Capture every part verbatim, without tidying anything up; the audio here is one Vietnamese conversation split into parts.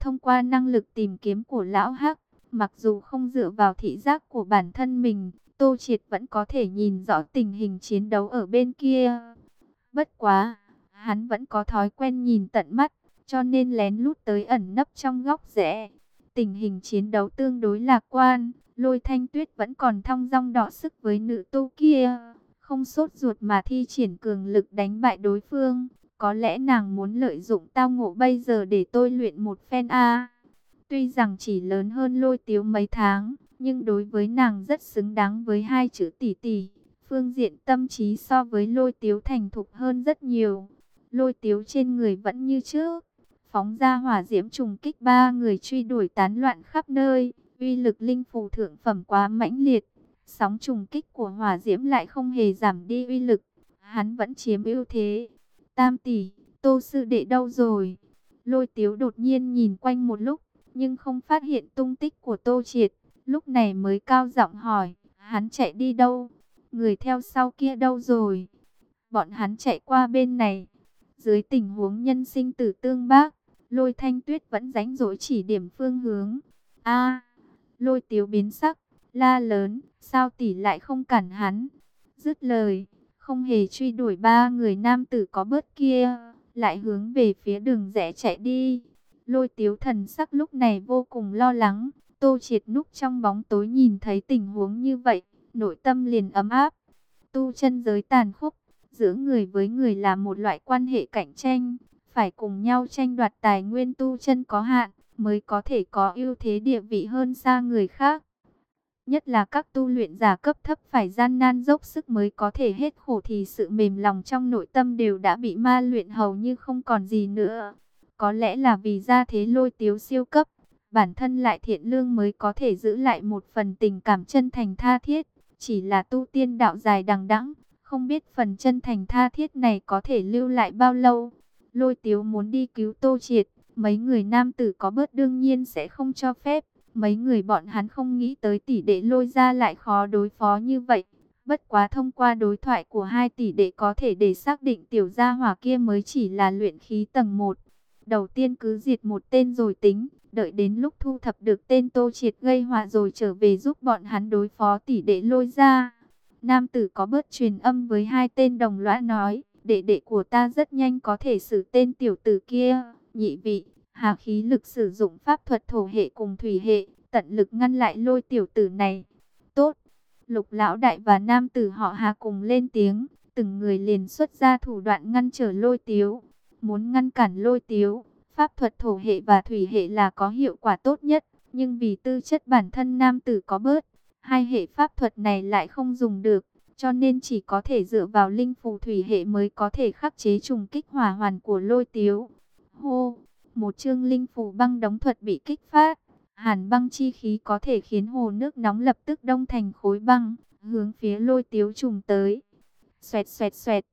Thông qua năng lực tìm kiếm của lão Hắc, mặc dù không dựa vào thị giác của bản thân mình, Tô Triệt vẫn có thể nhìn rõ tình hình chiến đấu ở bên kia. Bất quá, hắn vẫn có thói quen nhìn tận mắt, cho nên lén lút tới ẩn nấp trong góc rẽ. Tình hình chiến đấu tương đối lạc quan, Lôi Thanh Tuyết vẫn còn thong dong đọ sức với nữ tu kia, không sốt ruột mà thi triển cường lực đánh bại đối phương. Có lẽ nàng muốn lợi dụng tao ngộ bây giờ để tôi luyện một phen a. Tuy rằng chỉ lớn hơn Lôi Tiếu mấy tháng, nhưng đối với nàng rất xứng đáng với hai chữ tỷ tỷ. Phương diện tâm trí so với Lôi Tiếu thành thục hơn rất nhiều. Lôi Tiếu trên người vẫn như trước, phóng ra hỏa diễm trùng kích, ba người truy đuổi tán loạn khắp nơi. Uy lực linh phù thượng phẩm quá mãnh liệt, sóng trùng kích của hỏa diễm lại không hề giảm đi uy lực, hắn vẫn chiếm ưu thế. Tam tỷ, Tô sư đệ đâu rồi? Lôi Tiếu đột nhiên nhìn quanh một lúc, nhưng không phát hiện tung tích của Tô Triệt, lúc này mới cao giọng hỏi, hắn chạy đi đâu? Người theo sau kia đâu rồi? Bọn hắn chạy qua bên này. Dưới tình huống nhân sinh tử tương bác, Lôi Thanh Tuyết vẫn rảnh rỗi chỉ điểm phương hướng. A, Lôi Tiếu biến sắc, la lớn, sao tỷ lại không cản hắn? Dứt lời, không hề truy đuổi ba người nam tử có bớt kia, lại hướng về phía đường rẽ chạy đi. Lôi Tiếu thần sắc lúc này vô cùng lo lắng. Tô Triệt núp trong bóng tối nhìn thấy tình huống như vậy, nội tâm liền ấm áp. Tu chân giới tàn khốc, giữa người với người là một loại quan hệ cạnh tranh, phải cùng nhau tranh đoạt tài nguyên tu chân có hạn, mới có thể có ưu thế địa vị hơn xa người khác. Nhất là các tu luyện giả cấp thấp phải gian nan dốc sức mới có thể hết khổ, thì sự mềm lòng trong nội tâm đều đã bị ma luyện hầu như không còn gì nữa. Có lẽ là vì gia thế Lôi Tiếu siêu cấp, bản thân lại thiện lương mới có thể giữ lại một phần tình cảm chân thành tha thiết. Chỉ là tu tiên đạo dài đằng đẵng, không biết phần chân thành tha thiết này có thể lưu lại bao lâu. Lôi Tiếu muốn đi cứu Tô Triệt, mấy người nam tử có bớt đương nhiên sẽ không cho phép. Mấy người bọn hắn không nghĩ tới tỷ đệ Lôi gia lại khó đối phó như vậy. Bất quá thông qua đối thoại của hai tỷ đệ có thể để xác định tiểu gia hỏa kia mới chỉ là luyện khí tầng một. Đầu tiên cứ diệt một tên rồi tính, đợi đến lúc thu thập được tên Tô Triệt gây họa rồi trở về giúp bọn hắn đối phó tỷ đệ Lôi gia. Nam tử có bớt truyền âm với hai tên đồng lõa nói, đệ đệ của ta rất nhanh có thể xử tên tiểu tử kia. Nhị vị, hà khí lực sử dụng pháp thuật thổ hệ cùng thủy hệ, tận lực ngăn lại Lôi tiểu tử này. Tốt. Lục lão đại và nam tử họ Hà cùng lên tiếng, từng người liền xuất ra thủ đoạn ngăn trở Lôi Tiếu. Muốn ngăn cản Lôi Tiếu, pháp thuật thổ hệ và thủy hệ là có hiệu quả tốt nhất, nhưng vì tư chất bản thân nam tử có bớt, hai hệ pháp thuật này lại không dùng được, cho nên chỉ có thể dựa vào linh phù thủy hệ mới có thể khắc chế trùng kích hỏa hoàn của Lôi Tiếu. Hô, một chương linh phù băng đóng thuật bị kích phát. Hàn băng chi khí có thể khiến hồ nước nóng lập tức đông thành khối băng, hướng phía Lôi Tiếu trùng tới. Xoẹt xoẹt xoẹt.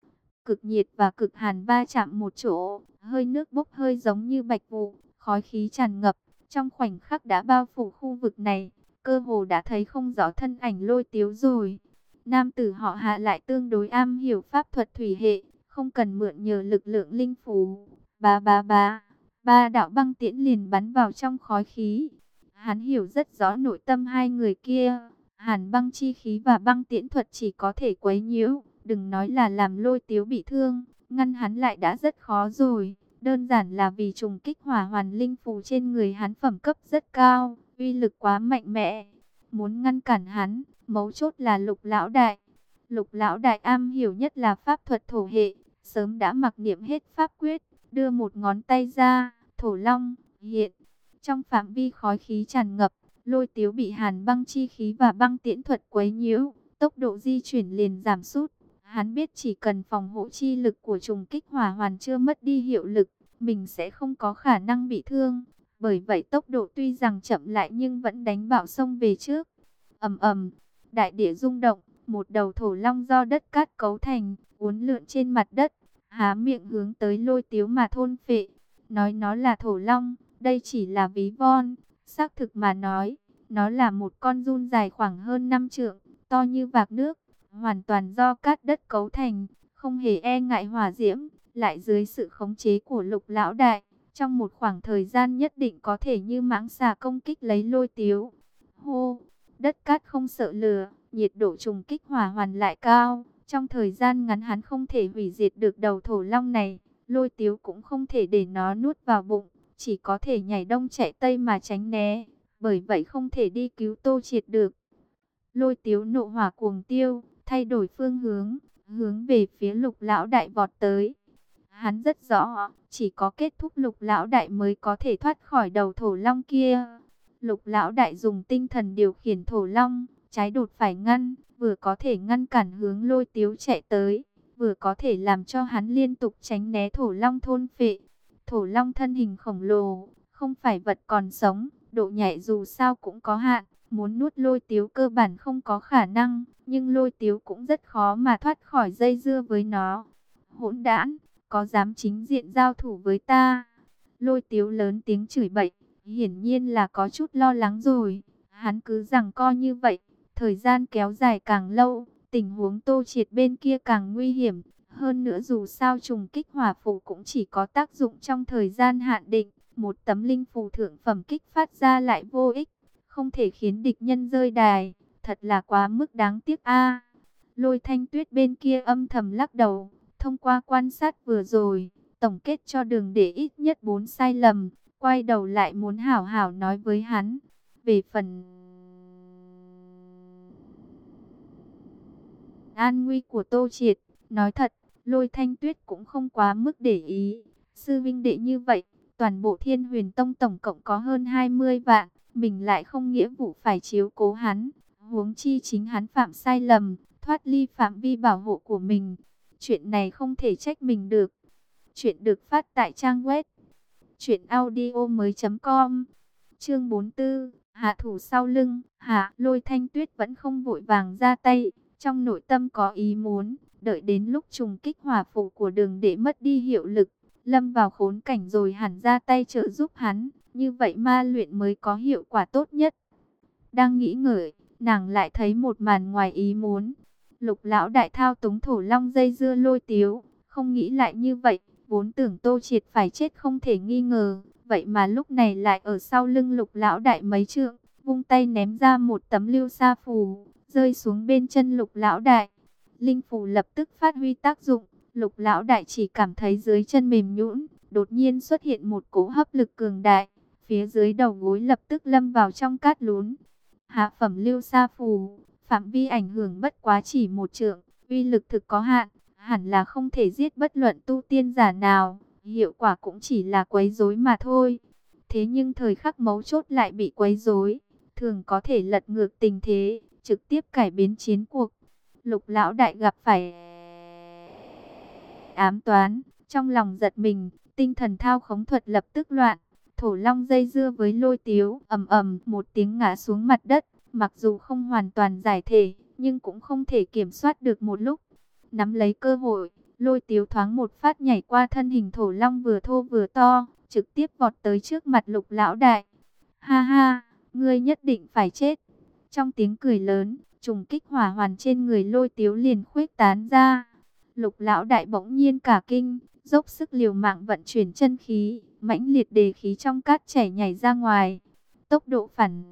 Cực nhiệt và cực hàn va chạm một chỗ, hơi nước bốc hơi giống như bạch vụ, khói khí tràn ngập, trong khoảnh khắc đã bao phủ khu vực này, cơ hồ đã thấy không rõ thân ảnh Lôi Tiếu rồi. Nam tử họ Hạ lại tương đối am hiểu pháp thuật thủy hệ, không cần mượn nhờ lực lượng linh phù. Ba ba ba. Ba đạo băng tiễn liền bắn vào trong khói khí. Hắn hiểu rất rõ nội tâm hai người kia. Hàn băng chi khí và băng tiễn thuật chỉ có thể quấy nhiễu, đừng nói là làm Lôi Tiếu bị thương, ngăn hắn lại đã rất khó rồi. Đơn giản là vì trùng kích hỏa hoàn linh phù trên người hắn phẩm cấp rất cao, uy lực quá mạnh mẽ. Muốn ngăn cản hắn, mấu chốt là Lục lão đại. Lục lão đại am hiểu nhất là pháp thuật thổ hệ, sớm đã mặc niệm hết pháp quyết, đưa một ngón tay ra, thổ long hiện. Trong phạm vi khói khí tràn ngập, Lôi Tiếu bị hàn băng chi khí và băng tiễn thuật quấy nhiễu, tốc độ di chuyển liền giảm sút. Hắn biết chỉ cần phòng hộ chi lực của trùng kích hỏa hoàn chưa mất đi hiệu lực, mình sẽ không có khả năng bị thương. Bởi vậy tốc độ tuy rằng chậm lại nhưng vẫn đánh bạo sông về trước. Ầm ầm, đại địa rung động, một đầu thổ long do đất cát cấu thành, uốn lượn trên mặt đất, há miệng hướng tới Lôi Tiếu mà thôn phệ. Nói nó là thổ long, đây chỉ là ví von, xác thực mà nói, nó là một con giun dài khoảng hơn năm trượng, to như vạc nước, hoàn toàn do cát đất cấu thành, không hề e ngại hỏa diễm, lại dưới sự khống chế của Lục lão đại, trong một khoảng thời gian nhất định có thể như mãng xà công kích lấy Lôi Tiếu. Hô, đất cát không sợ lửa, nhiệt độ trùng kích hỏa hoàn lại cao. Trong thời gian ngắn hắn không thể hủy diệt được đầu thổ long này, Lôi Tiếu cũng không thể để nó nuốt vào bụng, chỉ có thể nhảy đông chạy tây mà tránh né, bởi vậy không thể đi cứu Tô Triệt được. Lôi Tiếu nộ hỏa cuồng tiêu, thay đổi phương hướng, hướng về phía Lục lão đại vọt tới. Hắn rất rõ, chỉ có kết thúc Lục lão đại mới có thể thoát khỏi đầu thổ long kia. Lục lão đại dùng tinh thần điều khiển thổ long, trái đột phải ngăn, vừa có thể ngăn cản hướng Lôi Tiếu chạy tới, vừa có thể làm cho hắn liên tục tránh né thổ long thôn phệ. Thổ long thân hình khổng lồ, không phải vật còn sống, độ nhạy dù sao cũng có hạn, muốn nuốt Lôi Tiếu cơ bản không có khả năng, nhưng Lôi Tiếu cũng rất khó mà thoát khỏi dây dưa với nó. Hỗn đản, có dám chính diện giao thủ với ta? Lôi Tiếu lớn tiếng chửi bậy, hiển nhiên là có chút lo lắng rồi. Hắn cứ giằng co như vậy, thời gian kéo dài càng lâu, tình huống Tô Triệt bên kia càng nguy hiểm. Hơn nữa dù sao trùng kích hỏa phù cũng chỉ có tác dụng trong thời gian hạn định, một tấm linh phù thượng phẩm kích phát ra lại vô ích, không thể khiến địch nhân rơi đài, thật là quá mức đáng tiếc a. Lôi Thanh Tuyết bên kia âm thầm lắc đầu, thông qua quan sát vừa rồi, tổng kết cho Đường Để ít nhất bốn sai lầm, quay đầu lại muốn hảo hảo nói với hắn. Về phần an nguy của Tô Triệt, nói thật, Lôi Thanh Tuyết cũng không quá mức để ý. Sư vinh đệ như vậy, toàn bộ Thiên Huyền Tông tổng cộng có hơn hai mươi vạn, mình lại không nghĩa vụ phải chiếu cố hắn. Huống chi chính hắn phạm sai lầm, thoát ly phạm vi bảo hộ của mình. Chuyện này không thể trách mình được. Chuyện được phát tại trang web truyện audio mới chấm com. Chương bốn mươi tư, hạ thủ sau lưng. Hạ, Lôi Thanh Tuyết vẫn không vội vàng ra tay, trong nội tâm có ý muốn, đợi đến lúc trùng kích hỏa phù của Đường Để mất đi hiệu lực, lâm vào khốn cảnh rồi hẳn ra tay trợ giúp hắn, như vậy ma luyện mới có hiệu quả tốt nhất. Đang nghĩ ngợi, nàng lại thấy một màn ngoài ý muốn. Lục lão đại thao túng thổ long dây dưa Lôi Tiếu, không nghĩ lại như vậy, vốn tưởng Tô Triệt phải chết không thể nghi ngờ, vậy mà lúc này lại ở sau lưng Lục lão đại mấy trượng, vung tay ném ra một tấm lưu sa phù, rơi xuống bên chân Lục lão đại. Linh phù lập tức phát huy tác dụng, Lục lão đại chỉ cảm thấy dưới chân mềm nhũn, đột nhiên xuất hiện một cỗ hấp lực cường đại, phía dưới đầu gối lập tức lâm vào trong cát lún. Hạ phẩm lưu sa phù, phạm vi ảnh hưởng bất quá chỉ một trượng, uy lực thực có hạn, hẳn là không thể giết bất luận tu tiên giả nào, hiệu quả cũng chỉ là quấy rối mà thôi. Thế nhưng thời khắc mấu chốt lại bị quấy rối, thường có thể lật ngược tình thế, trực tiếp cải biến chiến cuộc. Lục lão đại gặp phải ám toán, trong lòng giật mình, tinh thần thao khống thuật lập tức loạn. Thổ long dây dưa với Lôi Tiếu, ầm ầm một tiếng ngã xuống mặt đất, mặc dù không hoàn toàn giải thể, nhưng cũng không thể kiểm soát được một lúc. Nắm lấy cơ hội, Lôi Tiếu thoáng một phát nhảy qua thân hình thổ long vừa thô vừa to, trực tiếp vọt tới trước mặt Lục lão đại. Ha ha, ngươi nhất định phải chết. Trong tiếng cười lớn, trùng kích hỏa hoàn trên người Lôi Tiếu liền khuếch tán ra. Lục lão đại bỗng nhiên cả kinh, dốc sức liều mạng vận chuyển chân khí, mãnh liệt đề khí trong cát chảy nhảy ra ngoài. Tốc độ phản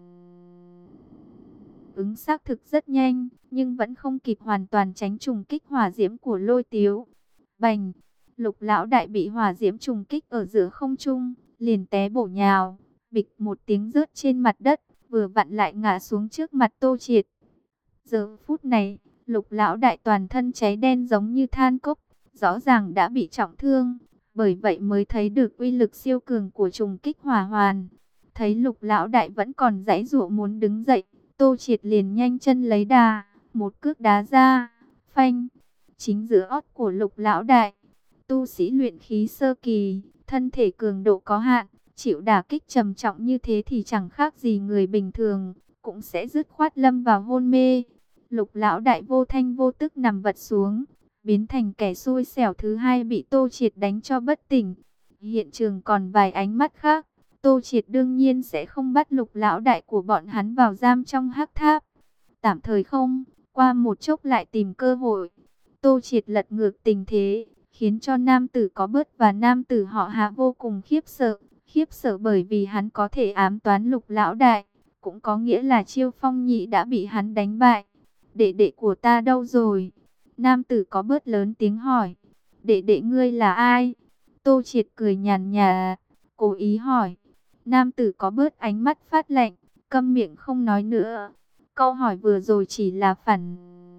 ứng xác thực rất nhanh, nhưng vẫn không kịp hoàn toàn tránh trùng kích hỏa diễm của Lôi Tiếu. Bành, Lục lão đại bị hỏa diễm trùng kích ở giữa không trung, liền té bổ nhào, bịch một tiếng rớt trên mặt đất, vừa vặn lại ngã xuống trước mặt Tô Triệt. Giờ phút này, Lục lão đại toàn thân cháy đen giống như than cốc, rõ ràng đã bị trọng thương, bởi vậy mới thấy được uy lực siêu cường của trùng kích hỏa hoàn. Thấy Lục lão đại vẫn còn giãy giụa muốn đứng dậy, Tô Triệt liền nhanh chân lấy đà, một cước đá ra, phanh, chính giữa ót của Lục lão đại. Tu sĩ luyện khí sơ kỳ, thân thể cường độ có hạn, chịu đả kích trầm trọng như thế thì chẳng khác gì người bình thường, cũng sẽ dứt khoát lâm vào hôn mê. Lục lão đại vô thanh vô tức nằm vật xuống, biến thành kẻ xui xẻo thứ hai bị Tô Triệt đánh cho bất tỉnh. Hiện trường còn vài ánh mắt khác, Tô Triệt đương nhiên sẽ không bắt Lục lão đại của bọn hắn vào giam trong hắc tháp. Tạm thời không, qua một chốc lại tìm cơ hội. Tô Triệt lật ngược tình thế, khiến cho nam tử có bớt và nam tử họ Hạ vô cùng khiếp sợ. Khiếp sợ bởi vì hắn có thể ám toán Lục lão đại, cũng có nghĩa là Chiêu Phong Nhị đã bị hắn đánh bại. Đệ đệ của ta đâu rồi? Nam tử có bớt lớn tiếng hỏi. Đệ đệ ngươi là ai? Tô Triệt cười nhàn nhạt, cố ý hỏi. Nam tử có bớt ánh mắt phát lạnh, câm miệng không nói nữa. Câu hỏi vừa rồi chỉ là phản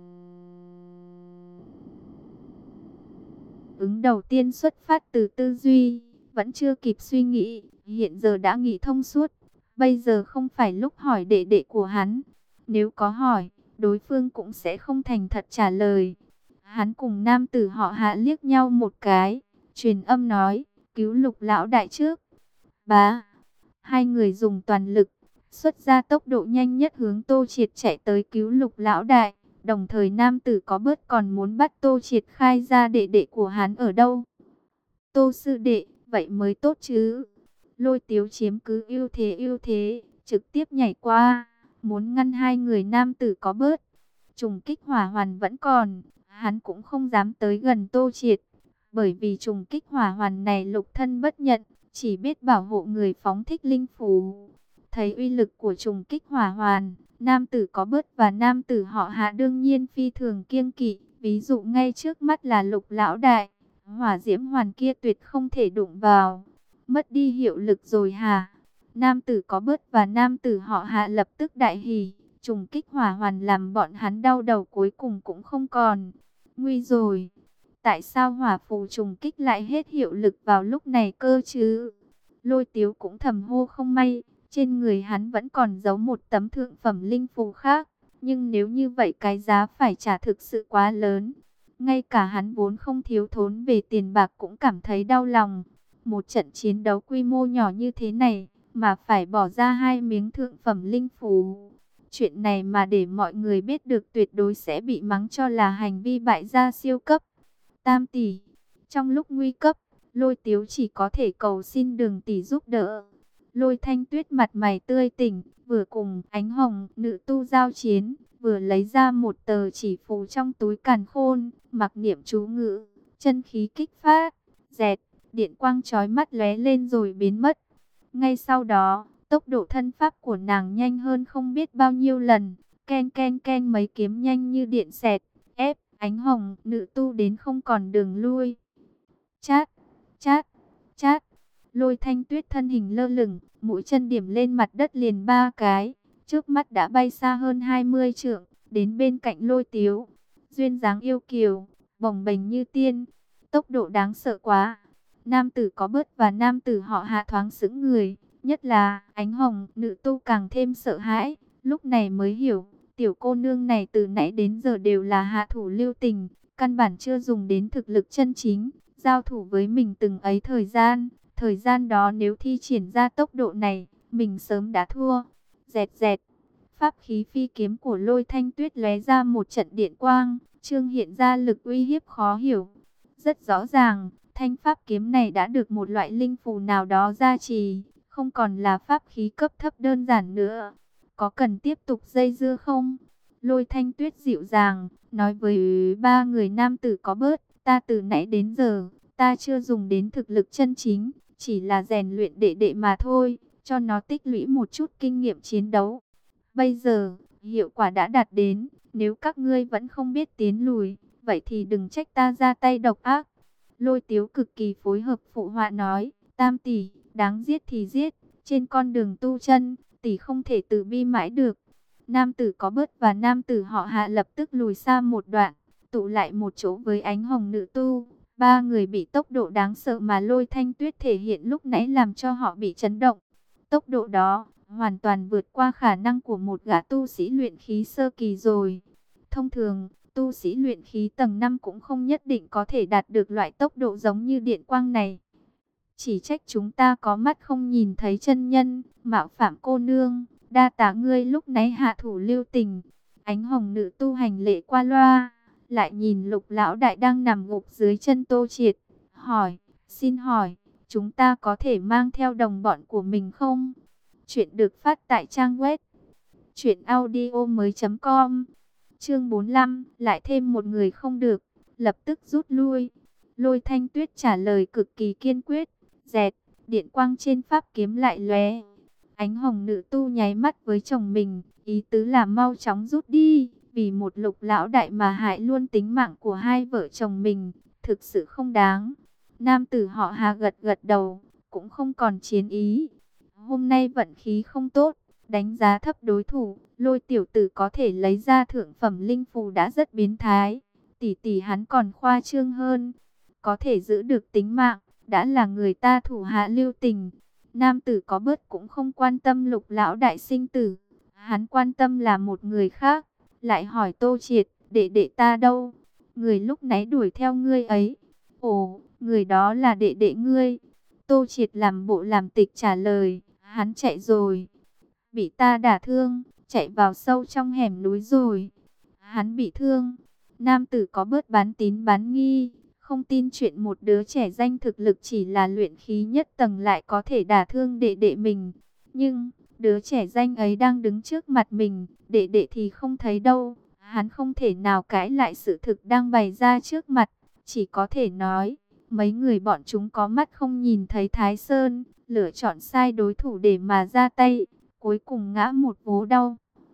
ứng đầu tiên xuất phát từ tư duy, vẫn chưa kịp suy nghĩ, hiện giờ đã nghĩ thông suốt. Bây giờ không phải lúc hỏi đệ đệ của hắn. Nếu có hỏi, đối phương cũng sẽ không thành thật trả lời. Hắn cùng nam tử họ Hạ liếc nhau một cái, truyền âm nói, cứu Lục lão đại trước. Bá, hai người dùng toàn lực, xuất ra tốc độ nhanh nhất hướng Tô Triệt chạy tới cứu Lục lão đại. Đồng thời nam tử có bớt còn muốn bắt Tô Triệt khai ra đệ đệ của hắn ở đâu. Tô sư đệ, vậy mới tốt chứ. Lôi Tiếu chiếm cứ ưu thế ưu thế, trực tiếp nhảy qua, muốn ngăn hai người nam tử có bớt. Trùng kích hỏa hoàn vẫn còn, hắn cũng không dám tới gần Tô Triệt. Bởi vì trùng kích hỏa hoàn này lục thân bất nhận, chỉ biết bảo hộ người phóng thích linh phù. Thấy uy lực của trùng kích hỏa hoàn, nam tử có bớt và nam tử họ Hạ đương nhiên phi thường kiêng kỵ. Ví dụ ngay trước mắt là Lục lão đại, hỏa diễm hoàn kia tuyệt không thể đụng vào. Mất đi hiệu lực rồi hả? Nam tử có bớt và nam tử họ Hạ lập tức đại hỉ. Trùng kích hỏa hoàn làm bọn hắn đau đầu cuối cùng cũng không còn. Nguy rồi! Tại sao hỏa phù trùng kích lại hết hiệu lực vào lúc này cơ chứ? Lôi Tiếu cũng thầm hô không may. Trên người hắn vẫn còn giấu một tấm thượng phẩm linh phù khác. Nhưng nếu như vậy cái giá phải trả thực sự quá lớn. Ngay cả hắn vốn không thiếu thốn về tiền bạc cũng cảm thấy đau lòng. Một trận chiến đấu quy mô nhỏ như thế này mà phải bỏ ra hai miếng thượng phẩm linh phù. Chuyện này mà để mọi người biết được tuyệt đối sẽ bị mắng cho là hành vi bại gia siêu cấp. Tam tỷ, trong lúc nguy cấp, Lôi Tiếu chỉ có thể cầu xin Đường tỷ giúp đỡ. Lôi Thanh Tuyết mặt mày tươi tỉnh, vừa cùng Ánh Hồng nữ tu giao chiến, vừa lấy ra một tờ chỉ phù trong túi càn khôn, mặc niệm chú ngữ, chân khí kích phát, dẹt, điện quang chói mắt lóe lên rồi biến mất. Ngay sau đó, tốc độ thân pháp của nàng nhanh hơn không biết bao nhiêu lần, ken ken ken mấy kiếm nhanh như điện xẹt, ép Ánh Hồng nữ tu đến không còn đường lui. Chát, chát, chát. Lôi Thanh Tuyết thân hình lơ lửng, mũi chân điểm lên mặt đất liền ba cái, trước mắt đã bay xa hơn hai mươi trượng, đến bên cạnh Lôi Tiếu. Duyên dáng yêu kiều, bồng bềnh như tiên, tốc độ đáng sợ quá. Nam tử có bớt và nam tử họ Hạ thoáng sững người, nhất là Ánh Hồng nữ tu càng thêm sợ hãi, lúc này mới hiểu, tiểu cô nương này từ nãy đến giờ đều là hạ thủ lưu tình, căn bản chưa dùng đến thực lực chân chính, giao thủ với mình từng ấy thời gian. Thời gian đó nếu thi triển ra tốc độ này, mình sớm đã thua. Dẹt dẹt, pháp khí phi kiếm của Lôi Thanh Tuyết lóe ra một trận điện quang, trương hiện ra lực uy hiếp khó hiểu. Rất rõ ràng, thanh pháp kiếm này đã được một loại linh phù nào đó gia trì, không còn là pháp khí cấp thấp đơn giản nữa. Có cần tiếp tục dây dưa không? Lôi Thanh Tuyết dịu dàng, nói với ba người nam tử có bớt, ta từ nãy đến giờ, ta chưa dùng đến thực lực chân chính. Chỉ là rèn luyện đệ đệ mà thôi, cho nó tích lũy một chút kinh nghiệm chiến đấu. Bây giờ, hiệu quả đã đạt đến, nếu các ngươi vẫn không biết tiến lùi, vậy thì đừng trách ta ra tay độc ác. Lôi Tiếu cực kỳ phối hợp phụ họa nói, Tam tỷ, đáng giết thì giết, trên con đường tu chân, tỷ không thể từ bi mãi được. Nam tử có bớt và nam tử họ Hạ lập tức lùi xa một đoạn, tụ lại một chỗ với Ánh Hồng nữ tu. Ba người bị tốc độ đáng sợ mà Lôi Thanh Tuyết thể hiện lúc nãy làm cho họ bị chấn động. Tốc độ đó hoàn toàn vượt qua khả năng của một gã tu sĩ luyện khí sơ kỳ rồi. Thông thường, tu sĩ luyện khí tầng năm cũng không nhất định có thể đạt được loại tốc độ giống như điện quang này. Chỉ trách chúng ta có mắt không nhìn thấy chân nhân, mạo phạm cô nương, đa tạ ngươi lúc nãy hạ thủ lưu tình. Ánh Hồng nữ tu hành lễ qua loa, lại nhìn Lục lão đại đang nằm gục dưới chân Tô Triệt, hỏi, xin hỏi, chúng ta có thể mang theo đồng bọn của mình không? Chuyện được phát tại trang web truyện audio mới chấm com. Chương bốn mươi lăm, lại thêm một người không được, lập tức rút lui. Lôi Thanh Tuyết trả lời cực kỳ kiên quyết. Dẹt, điện quang trên pháp kiếm lại lóe. Ánh hồng nữ tu nháy mắt với chồng mình, ý tứ là mau chóng rút đi, vì một Lục lão đại mà hại luôn tính mạng của hai vợ chồng mình, thực sự không đáng. Nam tử họ Hà gật gật đầu, cũng không còn chiến ý. Hôm nay vận khí không tốt, đánh giá thấp đối thủ, Lôi tiểu tử có thể lấy ra thượng phẩm linh phù đã rất biến thái. Tỷ tỷ hắn còn khoa trương hơn, có thể giữ được tính mạng, đã là người ta thủ hạ lưu tình. Nam tử có bớt cũng không quan tâm Lục lão đại sinh tử, hắn quan tâm là một người khác. Lại hỏi Tô Triệt, đệ đệ ta đâu? Người lúc nãy đuổi theo ngươi ấy. Ồ, người đó là đệ đệ ngươi. Tô Triệt làm bộ làm tịch trả lời, hắn chạy rồi. Bị ta đả thương, chạy vào sâu trong hẻm núi rồi. Hắn bị thương. Nam tử có bớt bán tín bán nghi, không tin chuyện một đứa trẻ danh thực lực chỉ là luyện khí nhất tầng lại có thể đả thương đệ đệ mình. Nhưng, đứa trẻ danh ấy đang đứng trước mặt mình, đệ đệ thì không thấy đâu. Hắn không thể nào cãi lại sự thực đang bày ra trước mặt, chỉ có thể nói, mấy người bọn chúng có mắt không nhìn thấy Thái Sơn, lựa chọn sai đối thủ để mà ra tay, cuối cùng ngã một vố đau.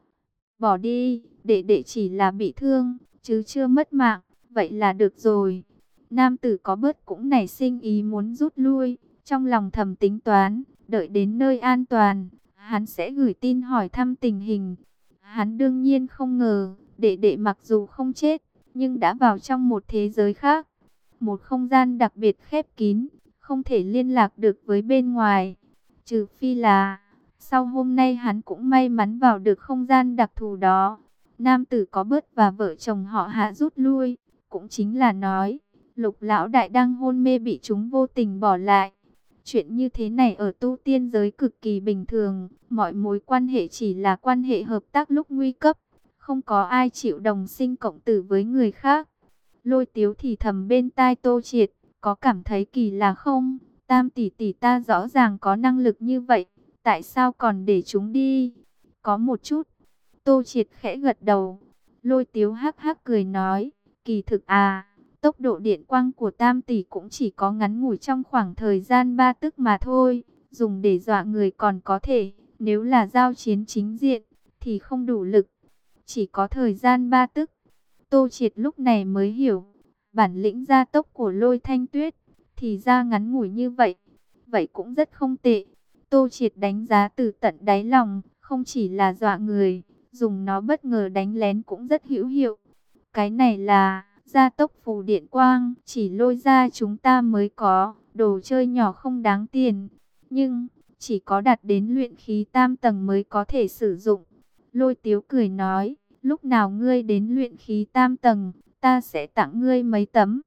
Bỏ đi, đệ đệ chỉ là bị thương, chứ chưa mất mạng, vậy là được rồi. Nam tử có bớt cũng nảy sinh ý muốn rút lui, trong lòng thầm tính toán, đợi đến nơi an toàn, hắn sẽ gửi tin hỏi thăm tình hình. Hắn đương nhiên không ngờ, đệ đệ mặc dù không chết, nhưng đã vào trong một thế giới khác. Một không gian đặc biệt khép kín, không thể liên lạc được với bên ngoài. Trừ phi là, sau hôm nay hắn cũng may mắn vào được không gian đặc thù đó. Nam tử có bớt và vợ chồng họ Hạ rút lui, cũng chính là nói, Lục lão đại đang hôn mê bị chúng vô tình bỏ lại. Chuyện như thế này ở tu tiên giới cực kỳ bình thường, mọi mối quan hệ chỉ là quan hệ hợp tác lúc nguy cấp, không có ai chịu đồng sinh cộng tử với người khác. Lôi Tiếu thì thầm bên tai Tô Triệt, có cảm thấy kỳ lạ không? Tam tỷ tỷ ta rõ ràng có năng lực như vậy, tại sao còn để chúng đi? Có một chút. Tô Triệt khẽ gật đầu. Lôi Tiếu hắc hắc cười nói, kỳ thực à, tốc độ điện quang của Tam tỷ cũng chỉ có ngắn ngủi trong khoảng thời gian ba tức mà thôi, dùng để dọa người còn có thể, nếu là giao chiến chính diện thì không đủ lực. Chỉ có thời gian ba tức. Tô Triệt lúc này mới hiểu, bản lĩnh gia tốc của Lôi Thanh Tuyết thì ra ngắn ngủi như vậy, vậy cũng rất không tệ. Tô Triệt đánh giá từ tận đáy lòng, không chỉ là dọa người, dùng nó bất ngờ đánh lén cũng rất hữu hiệu. Cái này là gia tốc phù điện quang, chỉ Lôi ra chúng ta mới có, đồ chơi nhỏ không đáng tiền, nhưng chỉ có đạt đến luyện khí tam tầng mới có thể sử dụng. Lôi Tiếu cười nói, lúc nào ngươi đến luyện khí tam tầng, ta sẽ tặng ngươi mấy tấm.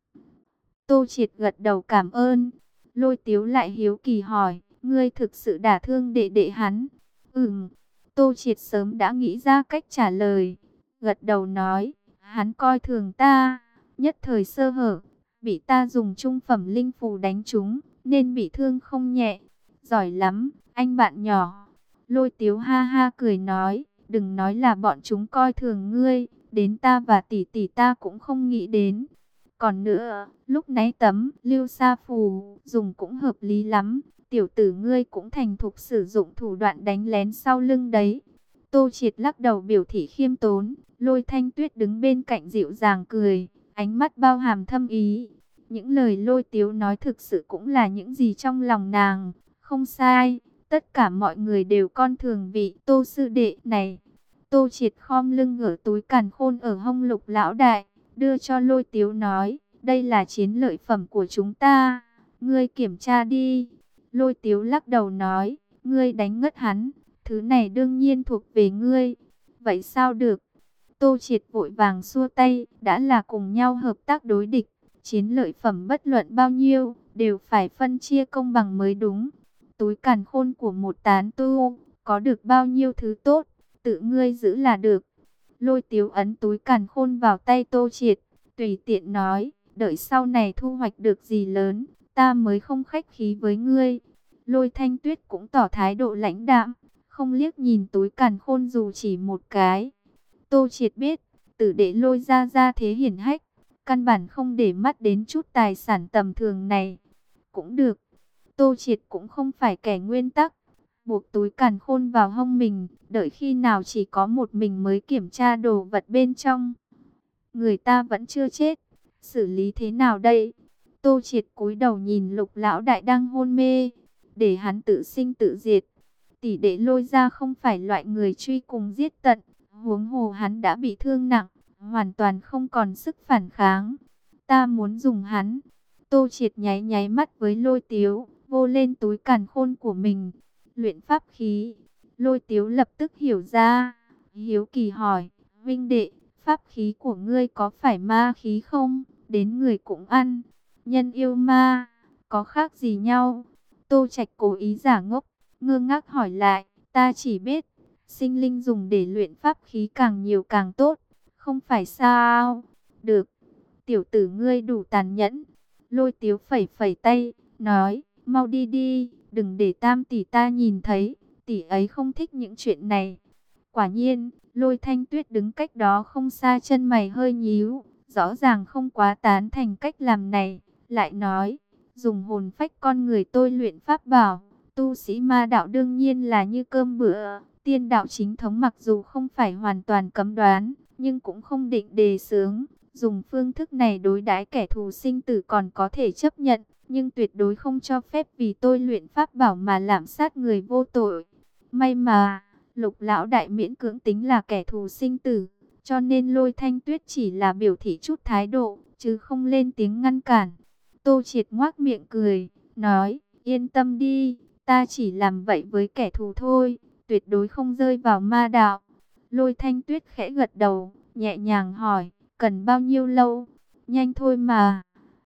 Tô Triệt gật đầu cảm ơn. Lôi Tiếu lại hiếu kỳ hỏi, ngươi thực sự đả thương đệ đệ hắn? Ừm. Tô Triệt sớm đã nghĩ ra cách trả lời, gật đầu nói, hắn coi thường ta, nhất thời sơ hở, bị ta dùng trung phẩm linh phù đánh trúng, nên bị thương không nhẹ. Giỏi lắm, anh bạn nhỏ. Lôi Tiếu ha ha cười nói, đừng nói là bọn chúng coi thường ngươi, đến ta và tỷ tỷ ta cũng không nghĩ đến. Còn nữa, lúc nãy tấm lưu sa phù dùng cũng hợp lý lắm, tiểu tử ngươi cũng thành thục sử dụng thủ đoạn đánh lén sau lưng đấy. Tô Triệt lắc đầu biểu thị khiêm tốn, Lôi Thanh Tuyết đứng bên cạnh dịu dàng cười, ánh mắt bao hàm thâm ý. Những lời Lôi Tiếu nói thực sự cũng là những gì trong lòng nàng, không sai. Tất cả mọi người đều coi thường vị Tô sư đệ này. Tô Triệt khom lưng gỡ túi càn khôn ở hông Lục lão đại, đưa cho Lôi Tiếu nói, đây là chiến lợi phẩm của chúng ta, ngươi kiểm tra đi. Lôi Tiếu lắc đầu nói, ngươi đánh ngất hắn, thứ này đương nhiên thuộc về ngươi. Vậy sao được? Tô Triệt vội vàng xua tay, đã là cùng nhau hợp tác đối địch, chiến lợi phẩm bất luận bao nhiêu, đều phải phân chia công bằng mới đúng. Túi càn khôn của một tán tu, có được bao nhiêu thứ tốt, tự ngươi giữ là được. Lôi Tiếu ấn túi càn khôn vào tay Tô Triệt, tùy tiện nói, đợi sau này thu hoạch được gì lớn, ta mới không khách khí với ngươi. Lôi Thanh Tuyết cũng tỏ thái độ lãnh đạm, không liếc nhìn túi càn khôn dù chỉ một cái. Tô Triệt biết, tử đệ Lôi ra ra thế hiển hách, căn bản không để mắt đến chút tài sản tầm thường này. Cũng được, Tô Triệt cũng không phải kẻ nguyên tắc, buộc túi càn khôn vào hông mình, đợi khi nào chỉ có một mình mới kiểm tra đồ vật bên trong. Người ta vẫn chưa chết, xử lý thế nào đây? Tô Triệt cúi đầu nhìn Lục lão đại đang hôn mê, để hắn tự sinh tự diệt. Tỷ đệ Lôi ra không phải loại người truy cùng giết tận, huống hồ hắn đã bị thương nặng, hoàn toàn không còn sức phản kháng. Ta muốn dùng hắn. Tô Triệt nháy nháy mắt với Lôi Tiếu, vô lên túi càn khôn của mình. Luyện pháp khí. Lôi Tiếu lập tức hiểu ra, hiếu kỳ hỏi, huynh đệ, pháp khí của ngươi có phải ma khí không? Đến người cũng ăn. Nhân yêu ma, có khác gì nhau? Tô Trạch cố ý giả ngốc, ngơ ngác hỏi lại, ta chỉ biết, sinh linh dùng để luyện pháp khí càng nhiều càng tốt, không phải sao? Được, tiểu tử ngươi đủ tàn nhẫn. Lôi Tiếu phẩy phẩy tay, nói, mau đi đi, đừng để tam tỷ ta nhìn thấy, tỷ ấy không thích những chuyện này. Quả nhiên, Lôi Thanh Tuyết đứng cách đó không xa, chân mày hơi nhíu, rõ ràng không quá tán thành cách làm này, lại nói, dùng hồn phách con người tôi luyện pháp bảo, tu sĩ ma đạo đương nhiên là như cơm bữa, tiên đạo chính thống mặc dù không phải hoàn toàn cấm đoán, nhưng cũng không định đề xướng, dùng phương thức này đối đãi kẻ thù sinh tử còn có thể chấp nhận, nhưng tuyệt đối không cho phép vì tôi luyện pháp bảo mà lạm sát người vô tội. May mà Lục lão đại miễn cưỡng tính là kẻ thù sinh tử, cho nên Lôi Thanh Tuyết chỉ là biểu thị chút thái độ, chứ không lên tiếng ngăn cản. Tô Triệt ngoác miệng cười, nói, yên tâm đi, ta chỉ làm vậy với kẻ thù thôi, tuyệt đối không rơi vào ma đạo. Lôi Thanh Tuyết khẽ gật đầu, nhẹ nhàng hỏi, cần bao nhiêu lâu? Nhanh thôi mà.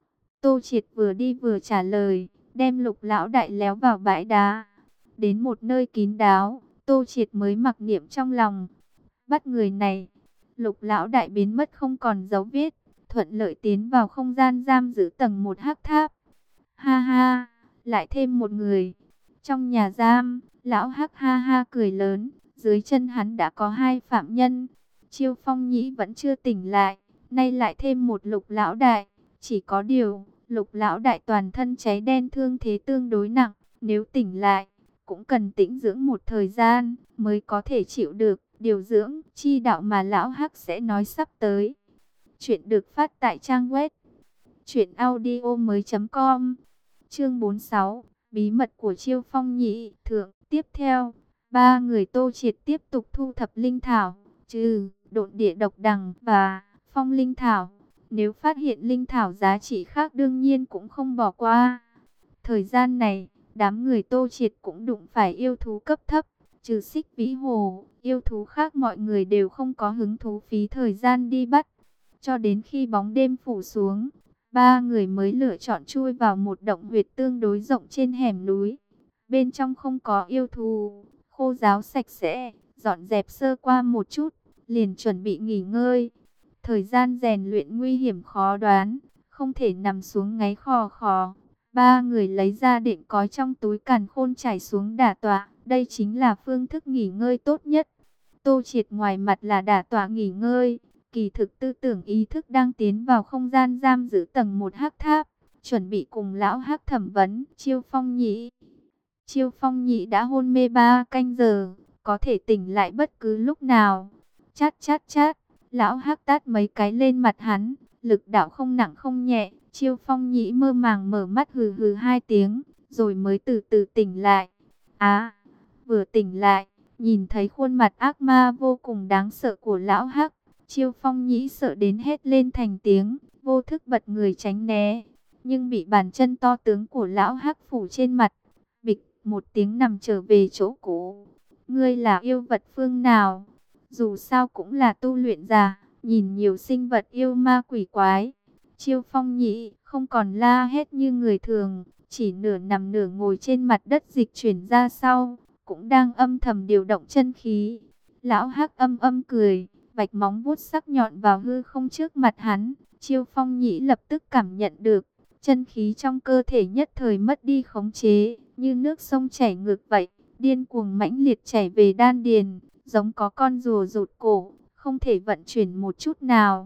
Tô Triệt vừa đi vừa trả lời, đem Lục lão đại léo vào bãi đá. Đến một nơi kín đáo, Tô Triệt mới mặc niệm trong lòng, bắt người này. Lục lão đại biến mất không còn dấu vết, thuận lợi tiến vào không gian giam giữ tầng một hắc tháp. Ha ha, lại thêm một người. Trong nhà giam, lão hắc ha ha cười lớn, dưới chân hắn đã có hai phạm nhân. Chiêu Phong Nhĩ vẫn chưa tỉnh lại, nay lại thêm một Lục lão đại. Chỉ có điều, Lục lão đại toàn thân cháy đen, thương thế tương đối nặng, nếu tỉnh lại cũng cần tĩnh dưỡng một thời gian mới có thể chịu được điều dưỡng chi đạo mà lão hắc sẽ nói sắp tới. Chuyện được phát tại trang web truyện audio mới chấm com. Chương bốn mươi sáu, bí mật của Chiêu Phong Nhĩ thượng. Tiếp theo, ba người Tô Triệt tiếp tục thu thập linh thảo, trừ Độn Địa Độc Đằng và Phong Linh Thảo. Nếu phát hiện linh thảo giá trị khác đương nhiên cũng không bỏ qua. Thời gian này, đám người Tô Triệt cũng đụng phải yêu thú cấp thấp, trừ Xích Vĩ Hồ, yêu thú khác mọi người đều không có hứng thú phí thời gian đi bắt. Cho đến khi bóng đêm phủ xuống, ba người mới lựa chọn chui vào một động huyệt tương đối rộng trên hẻm núi. Bên trong không có yêu thú, khô ráo sạch sẽ, dọn dẹp sơ qua một chút, liền chuẩn bị nghỉ ngơi. Thời gian rèn luyện nguy hiểm khó đoán, không thể nằm xuống ngáy khò khò. Ba người lấy ra đệm cói trong túi càn khôn trải xuống đả tọa. Đây chính là phương thức nghỉ ngơi tốt nhất. Tô Triệt ngoài mặt là đả tọa nghỉ ngơi, kỳ thực tư tưởng ý thức đang tiến vào không gian giam giữ tầng một hắc tháp, chuẩn bị cùng lão hắc thẩm vấn Chiêu Phong Nhĩ. Chiêu Phong Nhĩ đã hôn mê ba canh giờ, có thể tỉnh lại bất cứ lúc nào. Chát chát chát, lão hắc tát mấy cái lên mặt hắn, lực đạo không nặng không nhẹ. Chiêu Phong Nhĩ mơ màng mở mắt hừ hừ hai tiếng, rồi mới từ từ tỉnh lại. Á, vừa tỉnh lại, nhìn thấy khuôn mặt ác ma vô cùng đáng sợ của lão hắc, Chiêu Phong Nhĩ sợ đến hét lên thành tiếng, vô thức bật người tránh né, nhưng bị bàn chân to tướng của lão hắc phủ trên mặt, bịch một tiếng nằm trở về chỗ cũ. Ngươi là yêu vật phương nào? Dù sao cũng là tu luyện giả, nhìn nhiều sinh vật yêu ma quỷ quái. Chiêu Phong Nhĩ không còn la hét như người thường, chỉ nửa nằm nửa ngồi trên mặt đất dịch chuyển ra sau, cũng đang âm thầm điều động chân khí. Lão hắc âm âm cười, vạch móng vuốt sắc nhọn vào hư không trước mặt hắn. Chiêu Phong Nhĩ lập tức cảm nhận được, chân khí trong cơ thể nhất thời mất đi khống chế, như nước sông chảy ngược vậy, điên cuồng mãnh liệt chảy về đan điền, giống có con rùa rụt cổ, không thể vận chuyển một chút nào.